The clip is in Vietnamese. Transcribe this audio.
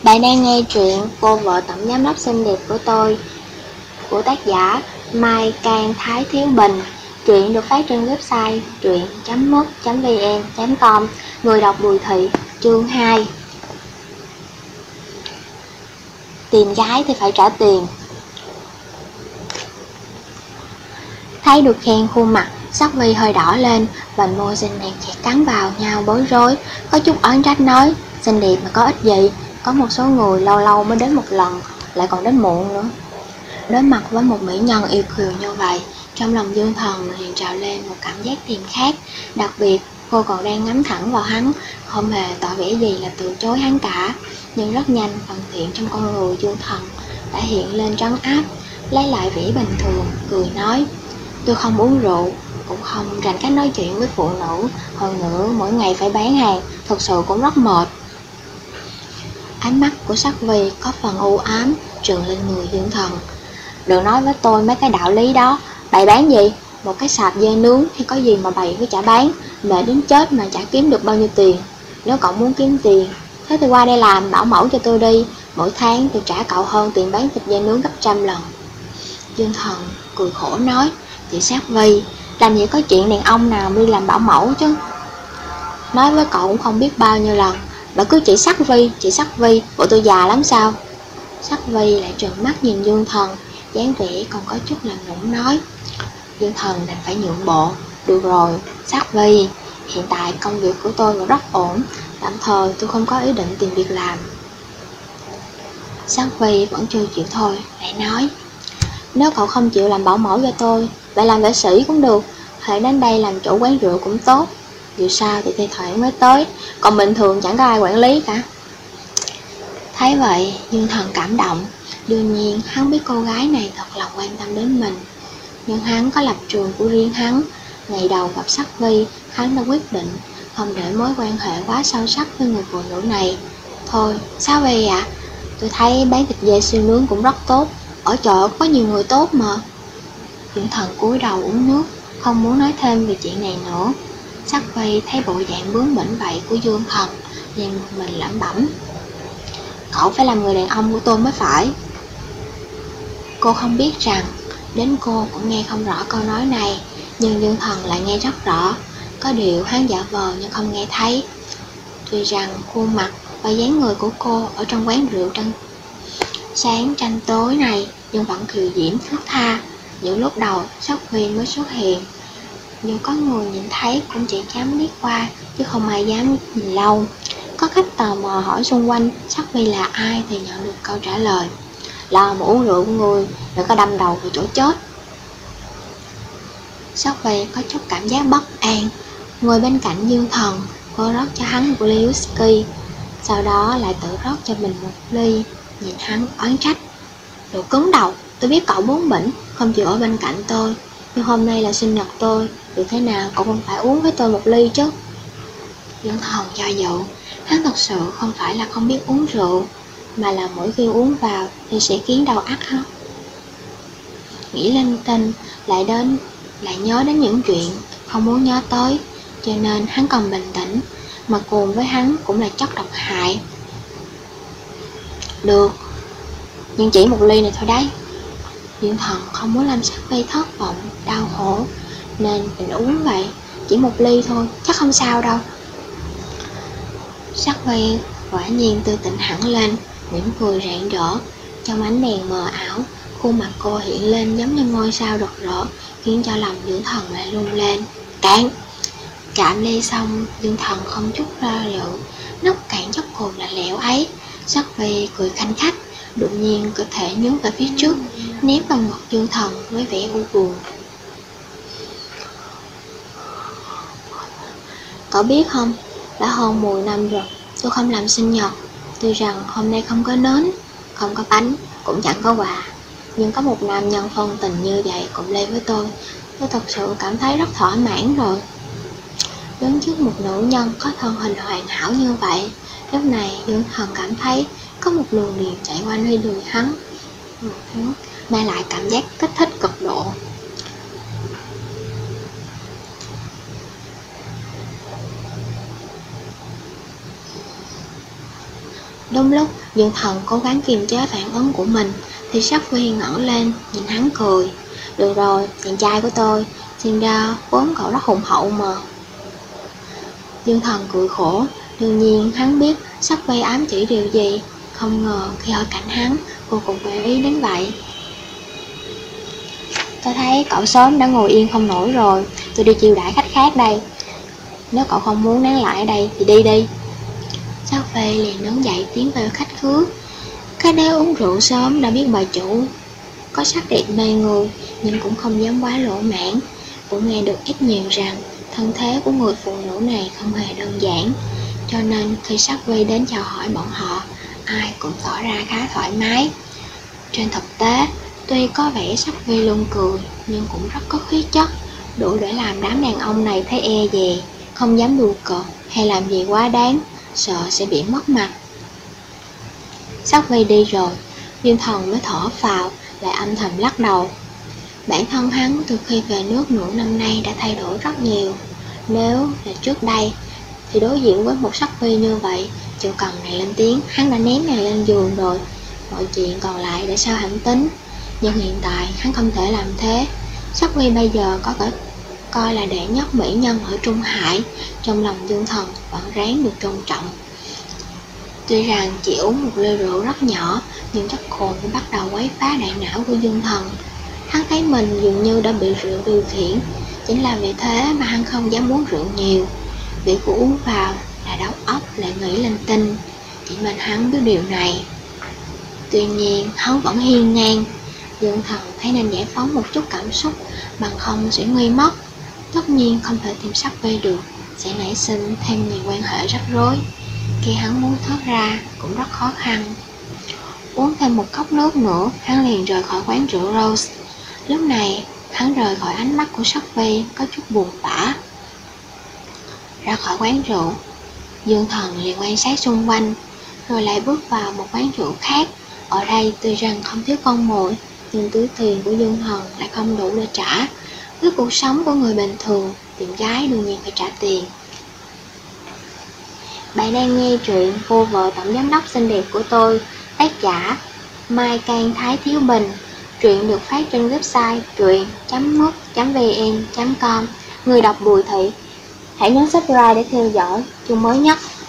Bạn đang nghe truyện Cô vợ tổng giám đốc xinh đẹp của tôi của tác giả Mai Can Thái Thiếu Bình. Truyện được phát trên website truyện.mút.vn.com. Người đọc Bùi Thị. Chương 2. Tìm gái thì phải trả tiền. Thấy được khen khuôn mặt sắc Vi hơi đỏ lên, vành môi xinh đẹp chặt cắn vào nhau bối rối, có chút oán trách nói: xinh đẹp mà có ích gì, có một số người lâu lâu mới đến một lần, lại còn đến muộn nữa. Đối mặt với một mỹ nhân yêu kiều như vậy, trong lòng Dương Thần liền trào lên một cảm giác thèm khát. Đặc biệt cô còn đang ngắm thẳng vào hắn, không hề tỏ vẻ gì là từ chối hắn cả. Nhưng rất nhanh, phần thiện trong con người Dương Thần đã hiện lên trấn áp, lấy lại vẻ bình thường, cười nói: tôi không uống rượu, cũng không rành cách nói chuyện với phụ nữ, hơn nữa mỗi ngày phải bán hàng, thực sự cũng rất mệt. Ánh mắt của sắc Vi có phần u ám trừng lên người Dương Thần. Đừng nói với tôi mấy cái đạo lý đó. Bày bán gì? Một cái sạp dê nướng thì có gì mà bày với chả bán, mệt đến chết mà chả kiếm được bao nhiêu tiền. Nếu cậu muốn kiếm tiền, thế thì qua đây làm bảo mẫu cho tôi đi, mỗi tháng tôi trả cậu hơn tiền bán thịt dê nướng gấp 100 lần. Dương Thần cười khổ nói: chị Sát Vi, làm gì có chuyện đàn ông nào đi làm bảo mẫu chứ. Nói với cậu cũng không biết bao nhiêu lần, bà cứ chị Sát Vi, bộ tôi già lắm sao? Sắc Vi lại trợn mắt nhìn Dương Thần, dáng vẻ còn có chút làm nũng nói. Dương Thần đành phải nhượng bộ: được rồi, Sắc Vi, hiện tại công việc của tôi vẫn rất ổn, tạm thời tôi không có ý định tìm việc làm. Sắc Vi vẫn chưa chịu thôi, lại nói: nếu cậu không chịu làm bảo mẫu cho tôi, vậy làm vệ sĩ cũng được, hãy đến đây làm chủ quán rượu cũng tốt. Dù sao thì thi thoảng mới tới, còn bình thường chẳng có ai quản lý cả. Thấy vậy, Dương Thần cảm động. Đương nhiên hắn biết cô gái này thật lòng quan tâm đến mình, nhưng hắn có lập trường của riêng hắn. Ngày đầu gặp Sắc Vi, hắn đã quyết định không để mối quan hệ quá sâu sắc với người phụ nữ này. Thôi, Sắc Vi ạ, tôi thấy bán thịt dê siêu nướng cũng rất tốt, ở chợ có nhiều người tốt mà. Dương Thần cúi đầu uống nước, không muốn nói thêm về chuyện này nữa. Sắc Vi thấy bộ dạng bướng bỉnh vậy của Dương Thần, liền mình lẩm bẩm: cậu phải làm người đàn ông của tôi mới phải. Cô không biết rằng đến cô cũng nghe không rõ câu nói này, nhưng Dương Thần lại nghe rất rõ. Có điều hắn giả vờ nhưng không nghe thấy. Tuy rằng khuôn mặt và dáng người của cô ở trong quán rượu sáng tranh tối này, nhưng vẫn kiều diễm thướt tha. Những lúc đầu Sắc Vi mới xuất hiện, dù có người nhìn thấy cũng chỉ dám liếc qua, chứ không ai dám nhìn lâu. Có khách tò mò hỏi xung quanh Sắc Vi là ai thì nhận được câu trả lời: lo mà uống rượu của người, đừng có đâm đầu vào chỗ chết. Sắc Vi có chút cảm giác bất an, ngồi bên cạnh Dương Thần, cô rót cho hắn một ly whisky, sau đó lại tự rót cho mình một ly, nhìn hắn oán trách: đồ cứng đầu, tôi biết cậu bướng bỉnh, không chịu ở bên cạnh tôi, nhưng hôm nay là sinh nhật tôi, dù thế nào cậu cũng phải uống với tôi một ly chứ. Dương Thần do dự, hắn thật sự không phải là không biết uống rượu, mà là mỗi khi uống vào thì sẽ khiến đầu ắt hết. Nghĩ linh tinh, lại nhớ đến những chuyện không muốn nhớ tới, cho nên hắn còn bình tĩnh, mà cùng với hắn cũng là chất độc hại. Được, nhưng chỉ một ly này thôi đấy. Dương Thần không muốn làm Sắc Vi thất vọng, đau khổ, nên mình uống vậy, chỉ một ly thôi, chắc không sao đâu. Sắc Vi quả nhiên tươi tỉnh hẳn lên, mỉm cười rạng rỡ. Trong ánh đèn mờ ảo, khuôn mặt cô hiện lên giống như ngôi sao rực rỡ, khiến cho lòng Dương Thần lại rung lên. Cạn! Cạn ly xong, Dương Thần không chút do dự, nốc cạn chất cồn lạnh lẽo ấy. Sắc Vi cười khanh khách, đột nhiên cơ thể nhún về phía trước, ném vào ngực Dương Thần với vẻ u buồn. Cậu biết không, đã hơn 10 năm rồi tôi không làm sinh nhật. Tuy rằng hôm nay không có nến, không có bánh, cũng chẳng có quà, nhưng có một nam nhân phân tình như vậy cùng lên với tôi thật sự cảm thấy rất thỏa mãn rồi. Đứng trước một nữ nhân có thân hình hoàn hảo như vậy, lúc này Dương Thần cảm thấy có một luồng điện chạy qua nơi đùi hắn, mang lại cảm giác kích thích cực độ. Đúng lúc Dương Thần cố gắng kiềm chế phản ứng của mình thì Sắc Vi ngẩng lên nhìn hắn cười. Được rồi, chàng trai của tôi, xem ra vốn cậu rất hùng hậu mà. Dương Thần cười khổ, đương nhiên hắn biết Sắc Vi ám chỉ điều gì. Không ngờ khi ở cạnh hắn, cô cũng để ý đến vậy. Tôi thấy cậu sớm đã ngồi yên không nổi rồi, tôi đi chiêu đãi khách khác đây. Nếu cậu không muốn nán lại ở đây thì đi đi. Sắc Vi liền đứng dậy tiến về khách khứa. Cái đế uống rượu sớm đã biết bà chủ có sắc đẹp mê người, nhưng cũng không dám quá lỗ mãn. Cũng nghe được ít nhiều rằng thân thế của người phụ nữ này không hề đơn giản, cho nên khi Sắc Vi đến chào hỏi bọn họ, ai cũng tỏ ra khá thoải mái. Trên thực tế, tuy có vẻ Sắc Vi luôn cười, nhưng cũng rất có khí chất, đủ để làm đám đàn ông này thấy e dè, không dám đùa cợt hay làm gì quá đáng, sợ sẽ bị mất mặt. Sắc Vi đi rồi, Dương Thần mới thở phào, lại âm thầm lắc đầu. Bản thân hắn từ khi về nước nửa năm nay đã thay đổi rất nhiều. Nếu là trước đây thì đối diện với một Sắc Vi như vậy, chưa cần này lên tiếng, hắn đã ném này lên giường rồi. Mọi chuyện còn lại để sao hắn tính. Nhưng hiện tại hắn không thể làm thế. Sắc Vi bây giờ có thể coi là đệ nhất mỹ nhân ở Trung Hải, trong lòng Dương Thần vẫn ráng được tôn trọng. Tuy rằng chỉ uống một ly rượu rất nhỏ, nhưng chất cồn đã bắt đầu quấy phá đại não của Dương Thần. Hắn thấy mình dường như đã bị rượu điều khiển. Chính là vì thế mà hắn không dám uống rượu nhiều. Việc của uống vào là đầu óc lại nghĩ linh tinh. Chỉ mình hắn biết điều này. Tuy nhiên hắn vẫn hiên ngang. Dương Thần thấy nên giải phóng một chút cảm xúc, bằng không sẽ nguy mất. Tất nhiên không thể tìm Sắc Vi được, sẽ nảy sinh thêm nhiều quan hệ rắc rối. Khi hắn muốn thoát ra cũng rất khó khăn. Uống thêm một cốc nước nữa, hắn liền rời khỏi quán rượu Rose. Lúc này hắn rời khỏi ánh mắt của Sắc Vi, có chút buồn bã. Ra khỏi quán rượu, Dương Thần liền quan sát xung quanh, rồi lại bước vào một quán rượu khác. Ở đây tuy rằng không thiếu con mồi, nhưng túi tiền của Dương Thần lại không đủ để trả. Với cuộc sống của người bình thường, tìm gái đương nhiên phải trả tiền. Bạn đang nghe truyện Cô vợ tổng giám đốc xinh đẹp của tôi, tác giả Mai Can Thái Thiếu Bình. Truyện được phát trên website truyện.mút.vn.com. Người đọc Bùi Thị. Hãy nhấn subscribe để theo dõi chương mới nhất.